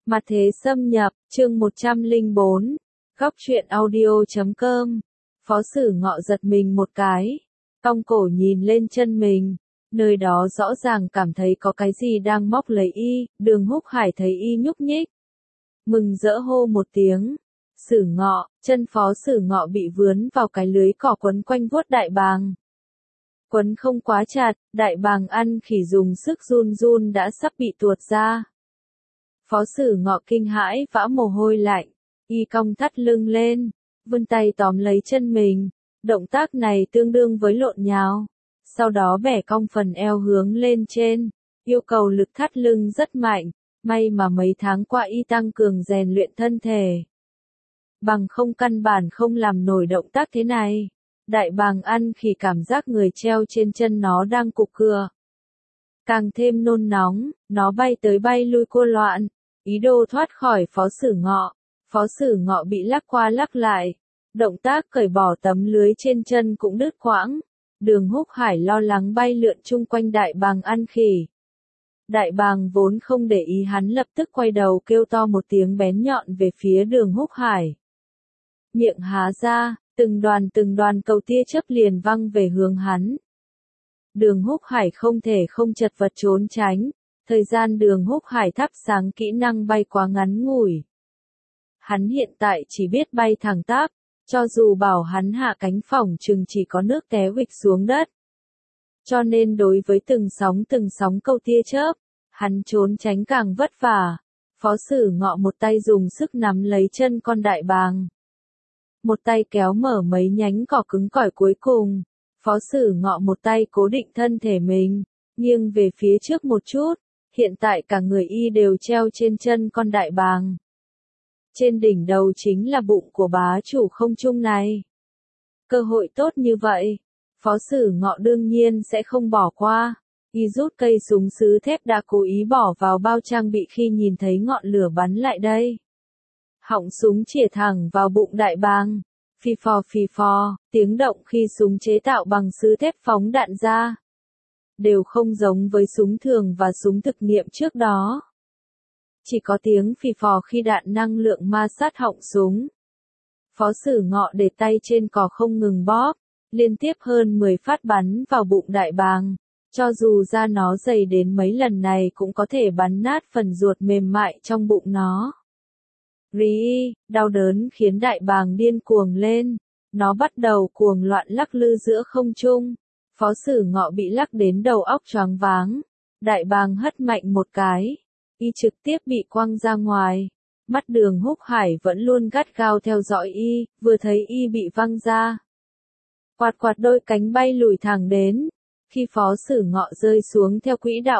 Mặt thế xâm nhập, chương 104, góc truyện audio.com. Phó Sử Ngọ giật mình một cái, cong cổ nhìn lên chân mình, nơi đó rõ ràng cảm thấy có cái gì đang móc lấy y. Đường Húc Hải thấy y nhúc nhích, mừng rỡ hô một tiếng, Sử Ngọ. Chân Phó Sử Ngọ bị vướn vào cái lưới cỏ quấn quanh vuốt đại bàng. Quấn không quá chặt, đại bàng ăn khỉ dùng sức run run đã sắp bị tuột ra. Phó Sử Ngọ kinh hãi vã mồ hôi lạnh, y cong thắt lưng lên, vươn tay tóm lấy chân mình, động tác này tương đương với lộn nhào, sau đó bẻ cong phần eo hướng lên trên, yêu cầu lực thắt lưng rất mạnh, may mà mấy tháng qua y tăng cường rèn luyện thân thể. Bằng không căn bản không làm nổi động tác thế này. Đại bàng ăn khỉ cảm giác người treo trên chân nó đang cục cựa. Càng thêm nôn nóng, nó bay tới bay lui cua loạn, ý đồ thoát khỏi Phó Sử Ngọ. Phó Sử Ngọ bị lắc qua lắc lại, động tác cởi bỏ tấm lưới trên chân cũng đứt quãng. Đường Húc Hải lo lắng bay lượn chung quanh đại bàng ăn khỉ. Đại bàng vốn không để ý hắn lập tức quay đầu kêu to một tiếng bén nhọn về phía Đường Húc Hải. Miệng há ra, từng đoàn cầu tia chớp liền văng về hướng hắn. Đường Húc Hải không thể không chật vật trốn tránh, thời gian Đường Húc Hải thắp sáng kỹ năng bay quá ngắn ngủi. Hắn hiện tại chỉ biết bay thẳng tắp, cho dù bảo hắn hạ cánh phỏng chừng chỉ có nước té huỵch xuống đất. Cho nên đối với từng sóng cầu tia chớp, hắn trốn tránh càng vất vả. Phó Sử Ngọ một tay dùng sức nắm lấy chân con đại bàng, một tay kéo mở mấy nhánh cỏ cứng cỏi cuối cùng. Phó Sử Ngọ một tay cố định thân thể mình, nghiêng về phía trước một chút, hiện tại cả người y đều treo trên chân con đại bàng. Trên đỉnh đầu chính là bụng của bá chủ không trung này. Cơ hội tốt như vậy, Phó Sử Ngọ đương nhiên sẽ không bỏ qua. Y rút cây súng sứ thép đã cố ý bỏ vào bao trang bị khi nhìn thấy ngọn lửa bắn lại đây. Họng súng chĩa thẳng vào bụng đại bàng. Phì phò, tiếng động khi súng chế tạo bằng sứ thép phóng đạn ra. Đều không giống với súng thường và súng thực nghiệm trước đó. Chỉ có tiếng phì phò khi đạn năng lượng ma sát họng súng. Phó Sử Ngọ để tay trên cò không ngừng bóp, liên tiếp hơn 10 phát bắn vào bụng đại bàng. Cho dù da nó dày đến mấy lần này cũng có thể bắn nát phần ruột mềm mại trong bụng nó. Rí, đau đớn khiến đại bàng điên cuồng lên, nó bắt đầu cuồng loạn lắc lư giữa không trung. Phó Sử Ngọ bị lắc đến đầu óc choáng váng, đại bàng hất mạnh một cái, y trực tiếp bị quăng ra ngoài. Mắt Đường Húc Hải vẫn luôn gắt gao theo dõi y, vừa thấy y bị văng ra, quạt đôi cánh bay lùi thẳng đến. Khi Phó Sử Ngọ rơi xuống theo quỹ đạo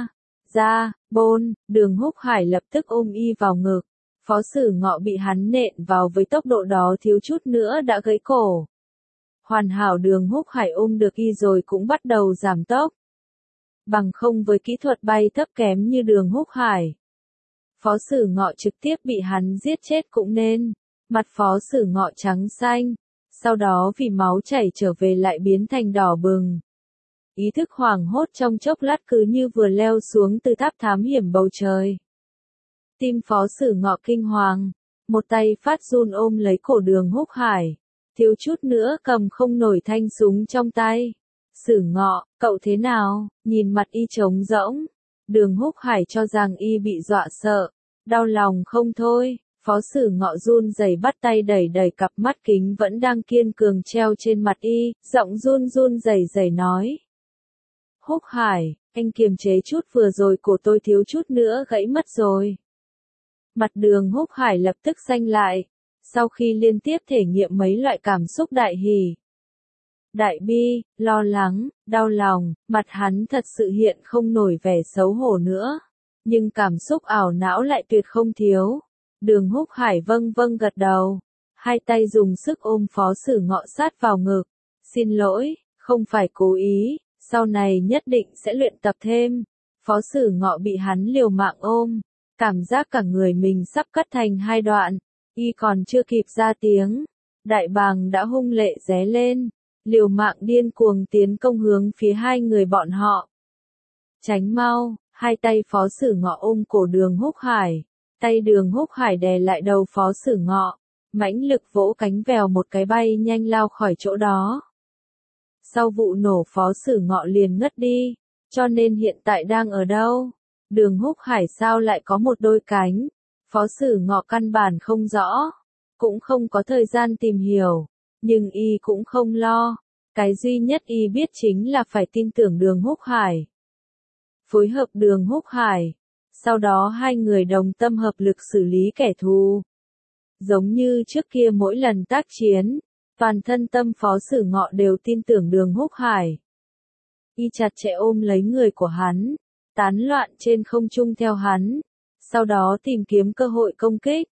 Đường Húc Hải lập tức ôm y vào ngực. Phó Sử Ngọ bị hắn nện vào với tốc độ đó thiếu chút nữa đã gãy cổ. Hoàn hảo Đường Húc Hải ôm được y rồi cũng bắt đầu giảm tốc. Bằng không với kỹ thuật bay thấp kém như Đường Húc Hải, Phó Sử Ngọ trực tiếp bị hắn giết chết cũng nên. Mặt Phó Sử Ngọ trắng xanh, sau đó vì máu chảy trở về lại biến thành đỏ bừng. Ý thức hoảng hốt trong chốc lát cứ như vừa leo xuống từ tháp thám hiểm bầu trời. Tim Phó Sử Ngọ kinh hoàng, một tay phát run ôm lấy cổ Đường Húc Hải, thiếu chút nữa cầm không nổi thanh súng trong tay. Sử Ngọ, cậu thế nào? Nhìn mặt y trống rỗng, Đường Húc Hải cho rằng y bị dọa sợ, đau lòng không thôi. Phó Sử Ngọ run rẩy bắt tay đẩy cặp mắt kính vẫn đang kiên cường treo trên mặt y, giọng run rẩy nói. Húc Hải, anh kiềm chế chút, vừa rồi cổ tôi thiếu chút nữa gãy mất rồi. Mặt Đường Húc Hải lập tức xanh lại, sau khi liên tiếp thể nghiệm mấy loại cảm xúc đại hỉ, đại bi, lo lắng, đau lòng, mặt hắn thật sự hiện không nổi vẻ xấu hổ nữa. Nhưng cảm xúc ảo não lại tuyệt không thiếu. Đường Húc Hải vâng gật đầu, hai tay dùng sức ôm Phó Sử Ngọ sát vào ngực. Xin lỗi, không phải cố ý, sau này nhất định sẽ luyện tập thêm. Phó Sử Ngọ bị hắn liều mạng ôm, cảm giác cả người mình sắp cắt thành hai đoạn, y còn chưa kịp ra tiếng, đại bàng đã hung lệ ré lên, liều mạng điên cuồng tiến công hướng phía hai người bọn họ. Tránh mau, hai tay Phó Sử Ngọ ôm cổ Đường Húc Hải, Tay Đường Húc Hải đè lại đầu Phó Sử Ngọ, mãnh lực vỗ cánh vèo một cái bay nhanh lao khỏi chỗ đó. Sau vụ nổ Phó Sử Ngọ liền ngất đi, cho nên hiện tại đang ở đâu? Đường Húc Hải sao lại có một đôi cánh? Phó Sử Ngọ căn bản không rõ, cũng không có thời gian tìm hiểu, nhưng y cũng không lo, cái duy nhất y biết chính là phải tin tưởng Đường Húc Hải. Phối hợp Đường Húc Hải, sau đó hai người đồng tâm hợp lực xử lý kẻ thù. Giống như trước kia mỗi lần tác chiến, toàn thân tâm Phó Sử Ngọ đều tin tưởng Đường Húc Hải. Y chặt chẽ ôm lấy người của hắn, tán loạn trên không trung theo hắn, sau đó tìm kiếm cơ hội công kích.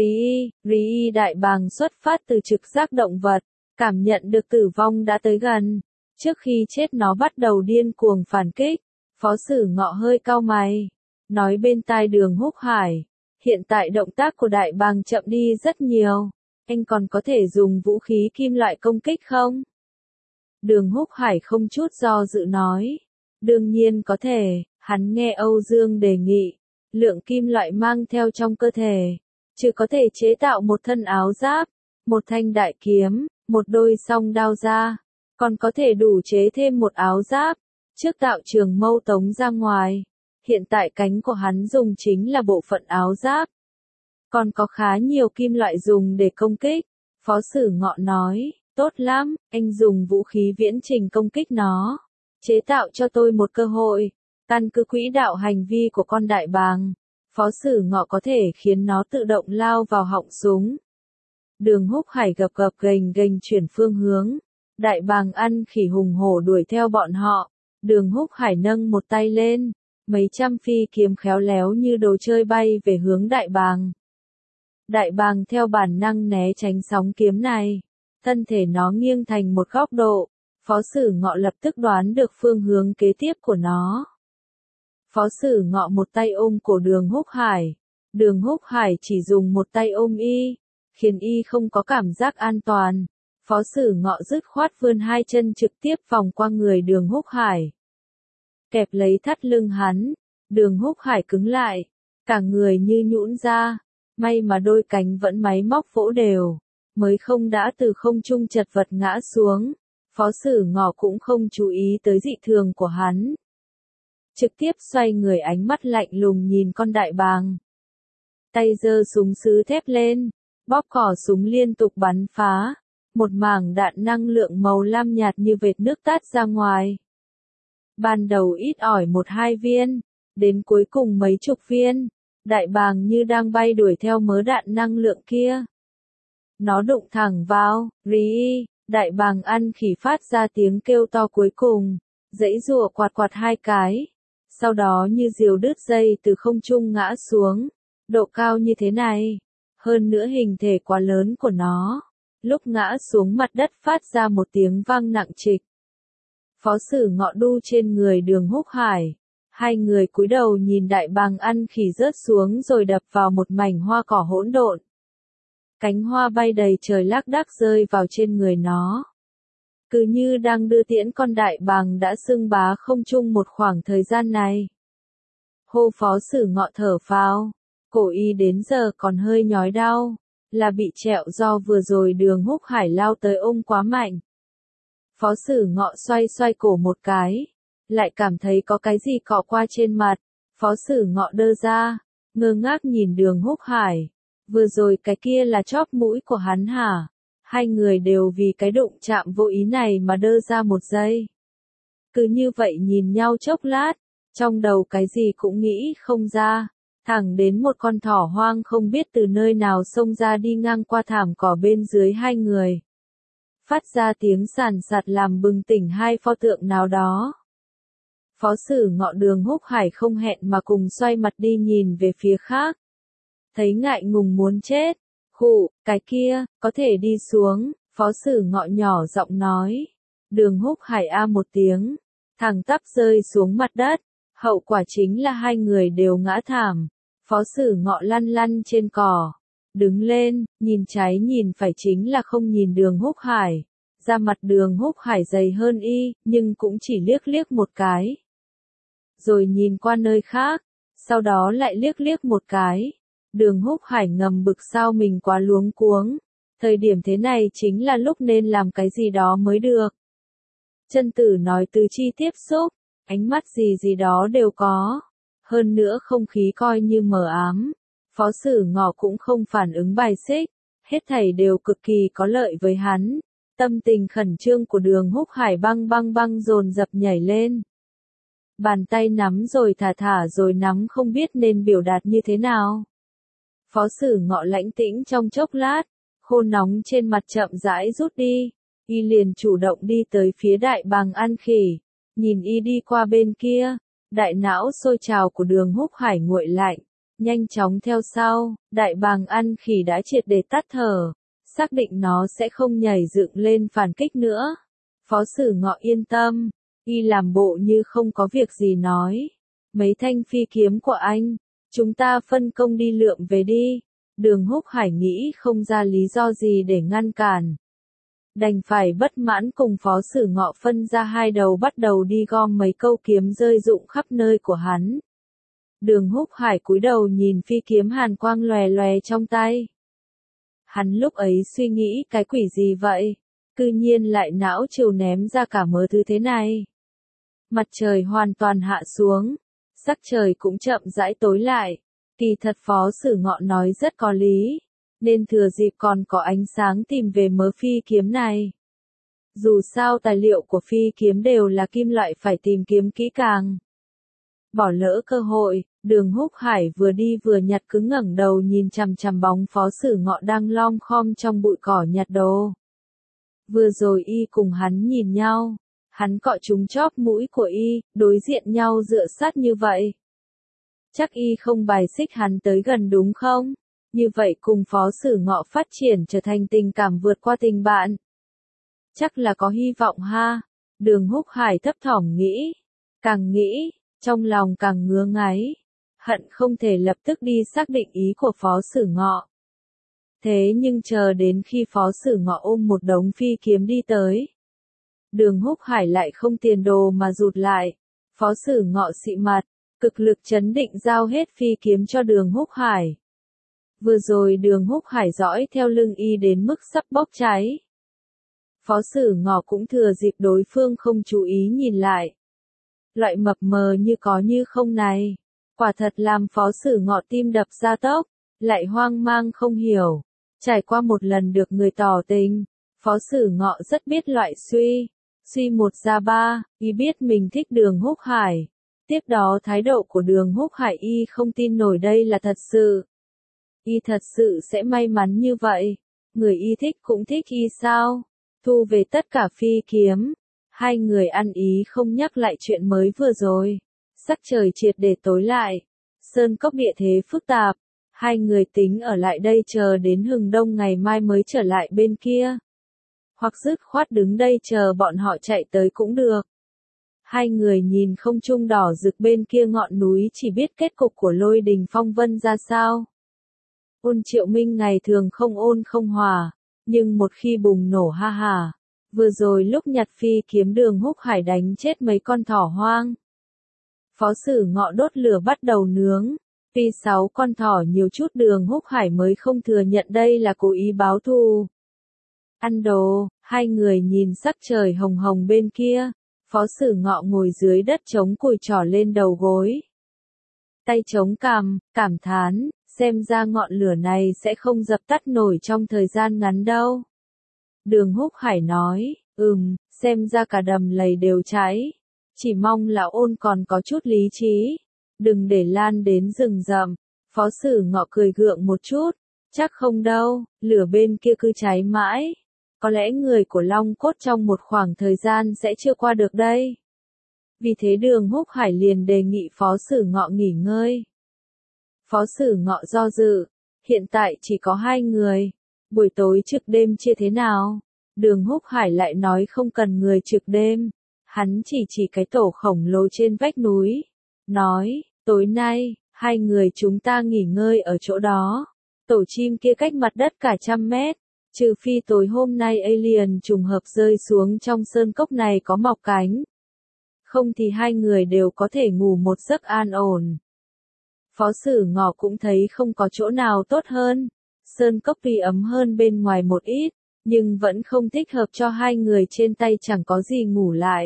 Ri đại bàng xuất phát từ trực giác động vật, cảm nhận được tử vong đã tới gần. Trước khi chết nó bắt đầu điên cuồng phản kích. Phó Sử Ngọ hơi cau mày, nói bên tai Đường Húc Hải, hiện tại động tác của đại bàng chậm đi rất nhiều, anh còn có thể dùng vũ khí kim loại công kích không? Đường Húc Hải không chút do dự nói, đương nhiên có thể. Hắn nghe Âu Dương đề nghị, lượng kim loại mang theo trong cơ thể, chứ có thể chế tạo một thân áo giáp, một thanh đại kiếm, một đôi song đao ra, còn có thể đủ chế thêm một áo giáp, trước tạo trường mâu tống ra ngoài. Hiện tại cánh của hắn dùng chính là bộ phận áo giáp, còn có khá nhiều kim loại dùng để công kích. Phó Sử Ngọ nói, tốt lắm, anh dùng vũ khí viễn trình công kích nó, chế tạo cho tôi một cơ hội. Căn cứ quỹ đạo hành vi của con đại bàng, Phó Sử Ngọ có thể khiến nó tự động lao vào họng súng. Đường Húc Hải gập gập ghềnh chuyển phương hướng. Đại bàng ăn khỉ hùng hổ đuổi theo bọn họ. Đường Húc Hải nâng một tay lên, mấy trăm phi kiếm khéo léo như đồ chơi bay về hướng đại bàng. Đại bàng theo bản năng né tránh sóng kiếm này, thân thể nó nghiêng thành một góc độ. Phó Sử Ngọ lập tức đoán được phương hướng kế tiếp của nó. Phó Sử Ngọ một tay ôm cổ Đường Húc Hải. Đường Húc Hải chỉ dùng một tay ôm y, khiến y không có cảm giác an toàn. Phó Sử Ngọ dứt khoát vươn hai chân trực tiếp vòng qua người Đường Húc Hải, kẹp lấy thắt lưng hắn. Đường Húc Hải cứng lại, cả người như nhũn ra, may mà đôi cánh vẫn máy móc vỗ đều, mới không đã từ không trung chật vật ngã xuống. Phó Sử Ngọ cũng không chú ý tới dị thường của hắn, trực tiếp xoay người ánh mắt lạnh lùng nhìn con đại bàng. Tay giơ súng sứ thép lên, bóp cò súng liên tục bắn phá, một mảng đạn năng lượng màu lam nhạt như vệt nước tát ra ngoài. Ban đầu ít ỏi một hai viên, đến cuối cùng mấy chục viên, đại bàng như đang bay đuổi theo mớ đạn năng lượng kia. Nó đụng thẳng vào, đại bàng ăn khỉ phát ra tiếng kêu to cuối cùng, giãy giụa quạt hai cái, sau đó như diều đứt dây từ không trung ngã xuống. Độ cao như thế này, hơn nữa hình thể quá lớn của nó, lúc ngã xuống mặt đất phát ra một tiếng vang nặng trịch. Phó Sử Ngọ đu trên người Đường Húc Hải, hai người cúi đầu nhìn đại bàng ăn khỉ rớt xuống rồi đập vào một mảnh hoa cỏ hỗn độn. Cánh hoa bay đầy trời lác đác rơi vào trên người nó, cứ như đang đưa tiễn con đại bàng đã xưng bá không trung một khoảng thời gian này. Hô Phó Sử Ngọ thở phào, cổ y đến giờ còn hơi nhói đau, là bị trẹo do vừa rồi Đường Húc Hải lao tới ôm quá mạnh. Phó Sử Ngọ xoay cổ một cái, lại cảm thấy có cái gì cọ qua trên mặt. Phó Sử Ngọ đơ ra, ngơ ngác nhìn Đường Húc Hải. Vừa rồi cái kia là chóp mũi của hắn hả? Hai người đều vì cái đụng chạm vô ý này mà đơ ra một giây. Cứ như vậy nhìn nhau chốc lát, trong đầu cái gì cũng nghĩ không ra. Thẳng đến một con thỏ hoang không biết từ nơi nào xông ra đi ngang qua thảm cỏ bên dưới hai người. Phát ra tiếng sàn sạt làm bừng tỉnh hai pho tượng nào đó. Phó Sử Ngọ Đường Húc Hải không hẹn mà cùng xoay mặt đi nhìn về phía khác. Thấy ngại ngùng muốn chết. Khụ, cái kia, có thể đi xuống. Phó Sử Ngọ nhỏ giọng nói. Đường Húc Hải a một tiếng, thẳng tắp rơi xuống mặt đất. Hậu quả chính là hai người đều ngã thảm. Phó Sử Ngọ lăn lăn trên cỏ, đứng lên, nhìn trái nhìn phải chính là không nhìn Đường Húc Hải. Da mặt Đường Húc Hải dày hơn y, nhưng cũng chỉ liếc một cái. Rồi nhìn qua nơi khác, sau đó lại liếc một cái. Đường Húc Hải ngầm bực sao mình quá luống cuống. Thời điểm thế này chính là lúc nên làm cái gì đó mới được. Chân tử nói tứ chi tiếp xúc, ánh mắt gì gì đó đều có. Hơn nữa không khí coi như mờ ám. Phó Sử Ngọ cũng không phản ứng bài xích. Hết thảy đều cực kỳ có lợi với hắn. Tâm tình khẩn trương của Đường Húc Hải băng dồn dập nhảy lên. Bàn tay nắm rồi thả rồi nắm không biết nên biểu đạt như thế nào. Phó Sử Ngọ lãnh tĩnh trong chốc lát, khô nóng trên mặt chậm rãi rút đi. Y liền chủ động đi tới phía Đại Bàng Ăn Khỉ. Nhìn y đi qua bên kia, đại não sôi trào của Đường Húc Hải nguội lạnh. Nhanh chóng theo sau, Đại Bàng Ăn Khỉ đã triệt để tắt thở. Xác định nó sẽ không nhảy dựng lên phản kích nữa. Phó Sử Ngọ yên tâm, y làm bộ như không có việc gì nói. Mấy thanh phi kiếm của anh, chúng ta phân công đi lượm về đi. Đường Húc Hải nghĩ không ra lý do gì để ngăn cản. Đành phải bất mãn cùng Phó Sử Ngọ phân ra hai đầu bắt đầu đi gom mấy câu kiếm rơi rụng khắp nơi của hắn. Đường Húc Hải cúi đầu nhìn phi kiếm hàn quang lòe lòe trong tay. Hắn lúc ấy suy nghĩ cái quỷ gì vậy? Cư nhiên lại não chiều ném ra cả mớ thứ thế này. Mặt trời hoàn toàn hạ xuống. Sắc trời cũng chậm rãi tối lại. Kỳ thật Phó Sử Ngọ nói rất có lý. Nên thừa dịp còn có ánh sáng tìm về mớ phi kiếm này. Dù sao tài liệu của phi kiếm đều là kim loại phải tìm kiếm kỹ càng. Bỏ lỡ cơ hội, Đường Húc Hải vừa đi vừa nhặt cứ ngẩng đầu nhìn chằm chằm bóng Phó Sử Ngọ đang lom khom trong bụi cỏ nhặt đồ. Vừa rồi y cùng hắn nhìn nhau, hắn cọ trúng chóp mũi của y, đối diện nhau dựa sát như vậy. Chắc y không bài xích hắn tới gần đúng không? Như vậy cùng Phó Sử Ngọ phát triển trở thành tình cảm vượt qua tình bạn. Chắc là có hy vọng ha. Đường Húc Hải thấp thỏm nghĩ. Càng nghĩ, trong lòng càng ngứa ngáy. Hận không thể lập tức đi xác định ý của Phó Sử Ngọ. Thế nhưng chờ đến khi Phó Sử Ngọ ôm một đống phi kiếm đi tới. Đường Húc Hải lại không tiền đồ mà rụt lại. Phó Sử Ngọ xị mặt, cực lực chấn định giao hết phi kiếm cho Đường Húc Hải. Vừa rồi Đường Húc Hải dõi theo lưng y đến mức sắp bốc cháy. Phó Sử Ngọ cũng thừa dịp đối phương không chú ý nhìn lại. Loại mập mờ như có như không này, quả thật làm Phó Sử Ngọ tim đập ra tốc, lại hoang mang không hiểu. Trải qua một lần được người tỏ tình, Phó Sử Ngọ rất biết loại suy một ra ba, y biết mình thích Đường Húc Hải. Tiếp đó thái độ của Đường Húc Hải y không tin nổi đây là thật sự. Y thật sự sẽ may mắn như vậy. Người y thích cũng thích y sao? Thu về tất cả phi kiếm. Hai người ăn ý không nhắc lại chuyện mới vừa rồi. Sắc trời triệt để tối lại. Sơn cốc địa thế phức tạp. Hai người tính ở lại đây chờ đến hừng đông ngày mai mới trở lại bên kia. Hoặc dứt khoát đứng đây chờ bọn họ chạy tới cũng được. Hai người nhìn không trung đỏ rực bên kia ngọn núi chỉ biết kết cục của Lôi Đình Phong Vân ra sao. Ôn Triệu Minh ngày thường không ôn không hòa, nhưng một khi bùng nổ ha hà. Vừa rồi lúc nhặt phi kiếm Đường Húc Hải đánh chết mấy con thỏ hoang. Phó Sử Ngọ đốt lửa bắt đầu nướng. Vì 6 con thỏ nhiều chút Đường Húc Hải mới không thừa nhận đây là cố ý báo thù. Ăn đồ, hai người nhìn sắc trời hồng hồng bên kia. Phó Sử Ngọ ngồi dưới đất chống cùi trỏ lên đầu gối. Tay chống cằm, cảm thán, xem ra ngọn lửa này sẽ không dập tắt nổi trong thời gian ngắn đâu. Đường Húc Hải nói, xem ra cả đầm lầy đều cháy. Chỉ mong là Ôn còn có chút lý trí. Đừng để lan đến rừng rậm. Phó Sử Ngọ cười gượng một chút. Chắc không đâu, lửa bên kia cứ cháy mãi. Có lẽ người của Long Cốt trong một khoảng thời gian sẽ chưa qua được đây. Vì thế Đường Húc Hải liền đề nghị Phó Sử Ngọ nghỉ ngơi. Phó Sử Ngọ do dự. Hiện tại chỉ có 2 người. Buổi tối trực đêm chia thế nào? Đường Húc Hải lại nói không cần người trực đêm. Hắn chỉ cái tổ khổng lồ trên vách núi. Nói, tối nay, 2 người chúng ta nghỉ ngơi ở chỗ đó. Tổ chim kia cách mặt đất cả 100 mét. Trừ phi tối hôm nay alien trùng hợp rơi xuống trong sơn cốc này có mọc cánh. Không thì 2 người đều có thể ngủ một giấc an ổn. Phó Sử Ngọ cũng thấy không có chỗ nào tốt hơn. Sơn cốc tuy ấm hơn bên ngoài một ít, nhưng vẫn không thích hợp cho hai người trên tay chẳng có gì ngủ lại.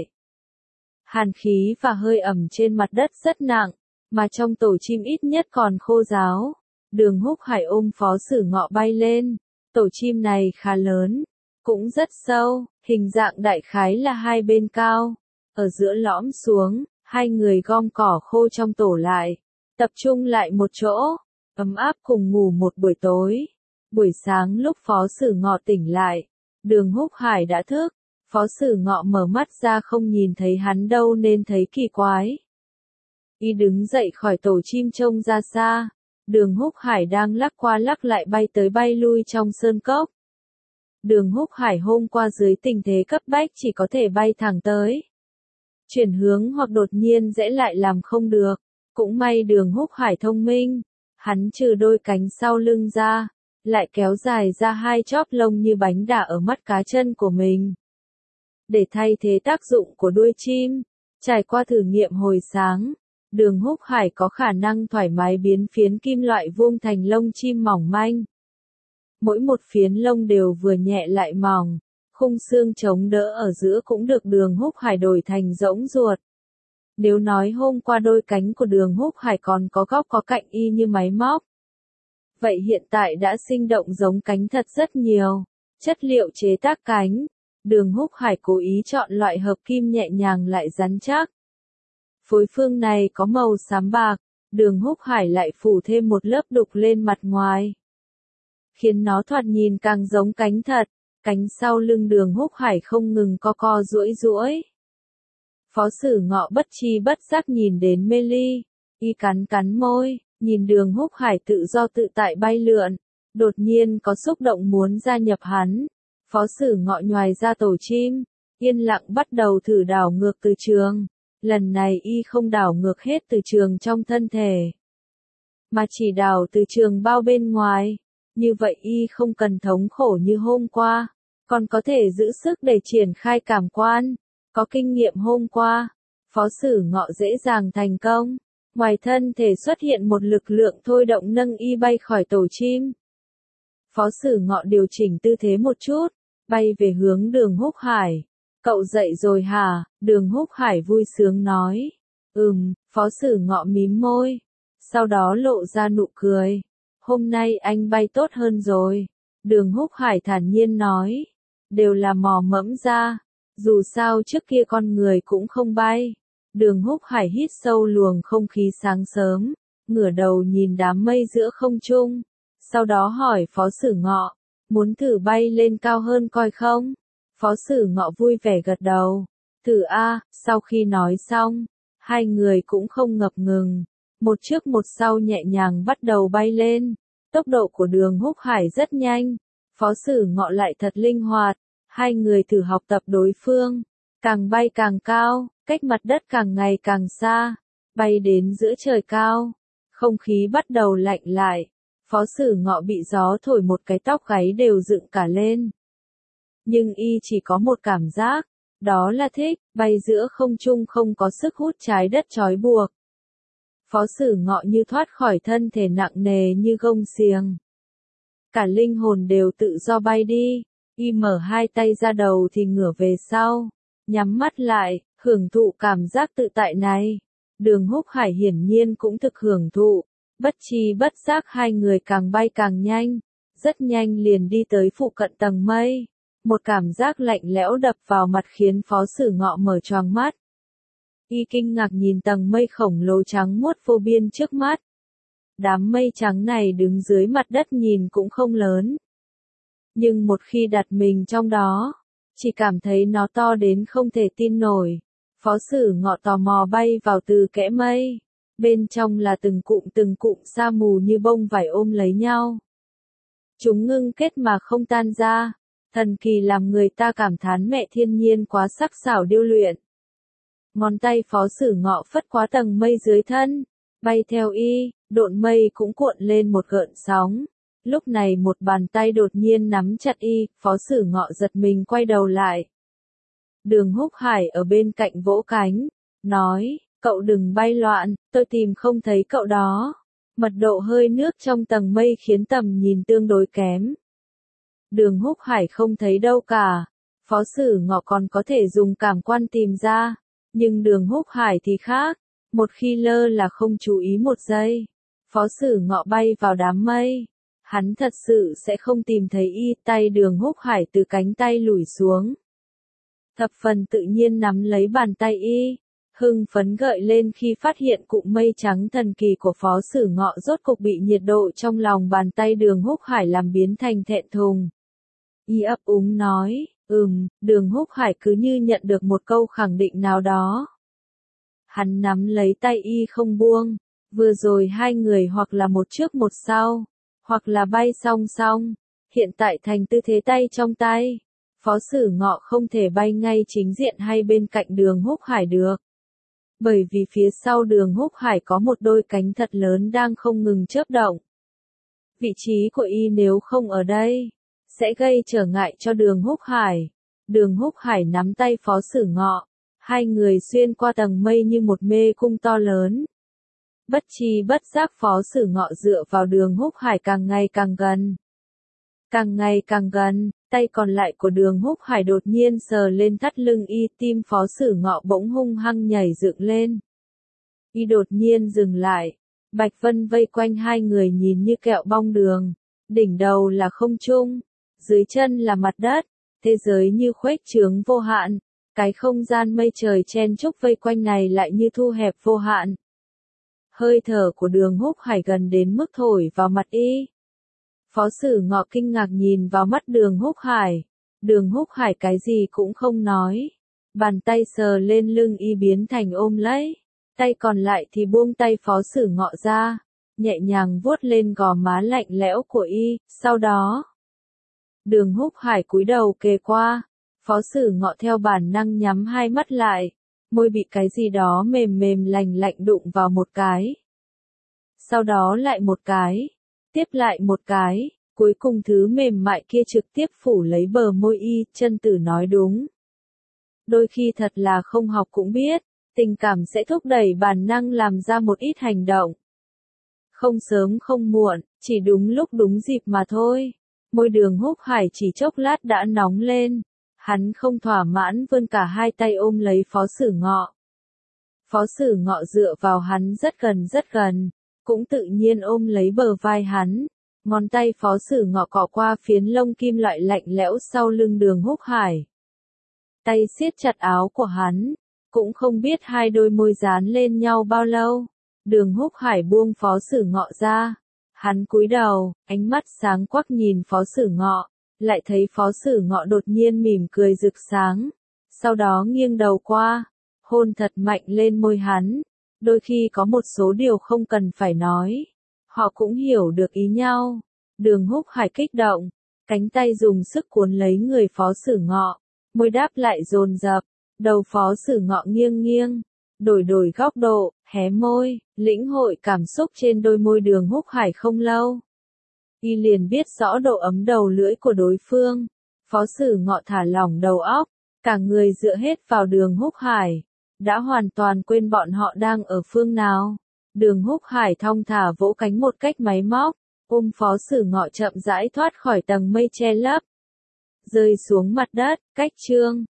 Hàn khí và hơi ẩm trên mặt đất rất nặng, mà trong tổ chim ít nhất còn khô ráo. Đường Húc Hải ôm Phó Sử Ngọ bay lên. Tổ chim này khá lớn, cũng rất sâu, hình dạng đại khái là hai bên cao. Ở giữa lõm xuống, hai người gom cỏ khô trong tổ lại, tập trung lại một chỗ, ấm áp cùng ngủ một buổi tối. Buổi sáng lúc Phó Sử Ngọ tỉnh lại, Đường Húc Hải đã thức. Phó Sử Ngọ mở mắt ra không nhìn thấy hắn đâu nên thấy kỳ quái. Y đứng dậy khỏi tổ chim trông ra xa. Đường Húc Hải đang lắc qua lắc lại bay tới bay lui trong sơn cốc. Đường Húc Hải hôm qua dưới tình thế cấp bách chỉ có thể bay thẳng tới. Chuyển hướng hoặc đột nhiên rẽ lại làm không được. Cũng may Đường Húc Hải thông minh. Hắn trừ đôi cánh sau lưng ra, lại kéo dài ra hai chóp lông như bánh đà ở mắt cá chân của mình. Để thay thế tác dụng của đuôi chim, trải qua thử nghiệm hồi sáng, Đường Húc Hải có khả năng thoải mái biến phiến kim loại vuông thành lông chim mỏng manh. Mỗi một phiến lông đều vừa nhẹ lại mỏng, khung xương chống đỡ ở giữa cũng được Đường Húc Hải đổi thành rỗng ruột. Nếu nói hôm qua đôi cánh của Đường Húc Hải còn có góc có cạnh y như máy móc, vậy hiện tại đã sinh động giống cánh thật rất nhiều. Chất liệu chế tác cánh, Đường Húc Hải cố ý chọn loại hợp kim nhẹ nhàng lại rắn chắc. Phối phương này có màu xám bạc, Đường Húc Hải lại phủ thêm một lớp đục lên mặt ngoài, khiến nó thoạt nhìn càng giống cánh thật. Cánh sau lưng Đường Húc Hải không ngừng co co duỗi duỗi. Phó Sử Ngọ bất tri bất giác nhìn đến mê ly, y cắn cắn môi, nhìn Đường Húc Hải tự do tự tại bay lượn, đột nhiên có xúc động muốn gia nhập hắn. Phó Sử Ngọ nhoài ra tổ chim, yên lặng bắt đầu thử đảo ngược từ trường. Lần này y không đảo ngược hết từ trường trong thân thể, mà chỉ đảo từ trường bao bên ngoài. Như vậy y không cần thống khổ như hôm qua, còn có thể giữ sức để triển khai cảm quan. Có kinh nghiệm hôm qua, Phó Sử Ngọ dễ dàng thành công. Ngoài thân thể xuất hiện một lực lượng thôi động nâng y bay khỏi tổ chim. Phó Sử Ngọ điều chỉnh tư thế một chút, bay về hướng Đường Húc Hải. Cậu dậy rồi hả? Đường Húc Hải vui sướng nói. Phó Sử Ngọ mím môi, sau đó lộ ra nụ cười. Hôm nay anh bay tốt hơn rồi. Đường Húc Hải thản nhiên nói. Đều là mò mẫm ra, dù sao trước kia con người cũng không bay. Đường Húc Hải hít sâu luồng không khí sáng sớm, ngửa đầu nhìn đám mây giữa không trung. Sau đó hỏi Phó Sử Ngọ, muốn thử bay lên cao hơn coi không? Phó Sử Ngọ vui vẻ gật đầu. Thử a. Sau khi nói xong, hai người cũng không ngập ngừng, một trước một sau nhẹ nhàng bắt đầu bay lên. Tốc độ của Đường Húc Hải rất nhanh, Phó Sử Ngọ lại thật linh hoạt. Hai người thử học tập đối phương, càng bay càng cao, cách mặt đất càng ngày càng xa, bay đến giữa trời cao, không khí bắt đầu lạnh lại. Phó Sử Ngọ bị gió thổi một cái tóc gáy đều dựng cả lên. Nhưng y chỉ có một cảm giác, đó là thích, bay giữa không trung không có sức hút trái đất trói buộc. Phó Sử Ngọ như thoát khỏi thân thể nặng nề như gông xiềng. Cả linh hồn đều tự do bay đi, y mở hai tay ra đầu thì ngửa về sau, nhắm mắt lại, hưởng thụ cảm giác tự tại này. Đường Húc Hải hiển nhiên cũng thực hưởng thụ, bất tri bất giác hai người càng bay càng nhanh, rất nhanh liền đi tới phụ cận tầng mây. Một cảm giác lạnh lẽo đập vào mặt khiến Phó Sử Ngọ mở choàng mắt. Y kinh ngạc nhìn tầng mây khổng lồ trắng muốt vô biên trước mắt. Đám mây trắng này đứng dưới mặt đất nhìn cũng không lớn, nhưng một khi đặt mình trong đó, chỉ cảm thấy nó to đến không thể tin nổi. Phó Sử Ngọ tò mò bay vào từ kẽ mây. Bên trong là từng cụm sa mù như bông vải ôm lấy nhau. Chúng ngưng kết mà không tan ra, thần kỳ làm người ta cảm thán mẹ thiên nhiên quá sắc sảo điêu luyện. Ngón tay Phó Sử Ngọ phất qua tầng mây dưới thân, bay theo y, độn mây cũng cuộn lên một gợn sóng. Lúc này một bàn tay đột nhiên nắm chặt y, Phó Sử Ngọ giật mình quay đầu lại. Đường Húc Hải ở bên cạnh vỗ cánh, nói, cậu đừng bay loạn, tôi tìm không thấy cậu đó. Mật độ hơi nước trong tầng mây khiến tầm nhìn tương đối kém. Đường Húc Hải không thấy đâu cả. Phó Sử Ngọ còn có thể dùng cảm quan tìm ra. Nhưng Đường Húc Hải thì khác. Một khi lơ là không chú ý một giây. Phó Sử Ngọ bay vào đám mây. Hắn thật sự sẽ không tìm thấy y. Tay Đường Húc Hải từ cánh tay lủi xuống. Thập phần tự nhiên nắm lấy bàn tay y. Hưng phấn gợi lên khi phát hiện cụm mây trắng thần kỳ của Phó Sử Ngọ rốt cục bị nhiệt độ trong lòng bàn tay Đường Húc Hải làm biến thành thẹn thùng. Y ấp úng nói, Đường Húc Hải cứ như nhận được một câu khẳng định nào đó. Hắn nắm lấy tay y không buông, vừa rồi hai người hoặc là một trước một sau, hoặc là bay song song, hiện tại thành tư thế tay trong tay. Phó Sử Ngọ không thể bay ngay chính diện hay bên cạnh Đường Húc Hải được. Bởi vì phía sau Đường Húc Hải có một đôi cánh thật lớn đang không ngừng chớp động. Vị trí của y nếu không ở đây, sẽ gây trở ngại cho Đường Húc Hải. Đường Húc Hải nắm tay Phó Sử Ngọ, hai người xuyên qua tầng mây như một mê cung to lớn. Bất tri bất giác Phó Sử Ngọ dựa vào Đường Húc Hải càng ngày càng gần. Càng ngày càng gần, tay còn lại của Đường Húc Hải đột nhiên sờ lên thắt lưng y, tim Phó Sử Ngọ bỗng hung hăng nhảy dựng lên. Y đột nhiên dừng lại, Bạch Vân vây quanh hai người nhìn như kẹo bong đường, đỉnh đầu là không trung, dưới chân là mặt đất, thế giới như khuếch trướng vô hạn, cái không gian mây trời chen chúc vây quanh này lại như thu hẹp vô hạn. Hơi thở của Đường Húc Hải gần đến mức thổi vào mặt y. Phó Sử Ngọ kinh ngạc nhìn vào mắt Đường Húc Hải. Đường Húc Hải cái gì cũng không nói. Bàn tay sờ lên lưng y biến thành ôm lấy. Tay còn lại thì buông tay Phó Sử Ngọ ra. Nhẹ nhàng vuốt lên gò má lạnh lẽo của y. Sau đó, Đường Húc Hải cúi đầu kề qua. Phó Sử Ngọ theo bản năng nhắm hai mắt lại. Môi bị cái gì đó mềm mềm lành lạnh đụng vào một cái. Sau đó lại một cái. Tiếp lại một cái, cuối cùng thứ mềm mại kia trực tiếp phủ lấy bờ môi y, chân tử nói đúng. Đôi khi thật là không học cũng biết, tình cảm sẽ thúc đẩy bản năng làm ra một ít hành động. Không sớm không muộn, chỉ đúng lúc đúng dịp mà thôi. Môi Đường Húc Hải chỉ chốc lát đã nóng lên, hắn không thỏa mãn vươn cả hai tay ôm lấy Phó Sử Ngọ. Phó Sử Ngọ dựa vào hắn rất gần. Cũng tự nhiên ôm lấy bờ vai hắn, ngón tay Phó Sử Ngọ cọ qua phiến lông kim loại lạnh lẽo sau lưng Đường Húc Hải. Tay siết chặt áo của hắn, cũng không biết hai đôi môi dán lên nhau bao lâu. Đường Húc Hải buông Phó Sử Ngọ ra, hắn cúi đầu, ánh mắt sáng quắc nhìn Phó Sử Ngọ, lại thấy Phó Sử Ngọ đột nhiên mỉm cười rực sáng, sau đó nghiêng đầu qua, hôn thật mạnh lên môi hắn. Đôi khi có một số điều không cần phải nói, họ cũng hiểu được ý nhau. Đường Húc Hải kích động, cánh tay dùng sức cuốn lấy người Phó Sử Ngọ, môi đáp lại dồn dập, đầu Phó Sử Ngọ nghiêng nghiêng, đổi góc độ, hé môi, lĩnh hội cảm xúc trên đôi môi Đường Húc Hải không lâu. Y liền biết rõ độ ấm đầu lưỡi của đối phương. Phó Sử Ngọ thả lỏng đầu óc, cả người dựa hết vào Đường Húc Hải. Đã hoàn toàn quên bọn họ đang ở phương nào. Đường Húc Hải thong thả vỗ cánh một cách máy móc, ôm Phó Sử Ngọ chậm rãi thoát khỏi tầng mây che lấp, rơi xuống mặt đất, cách chương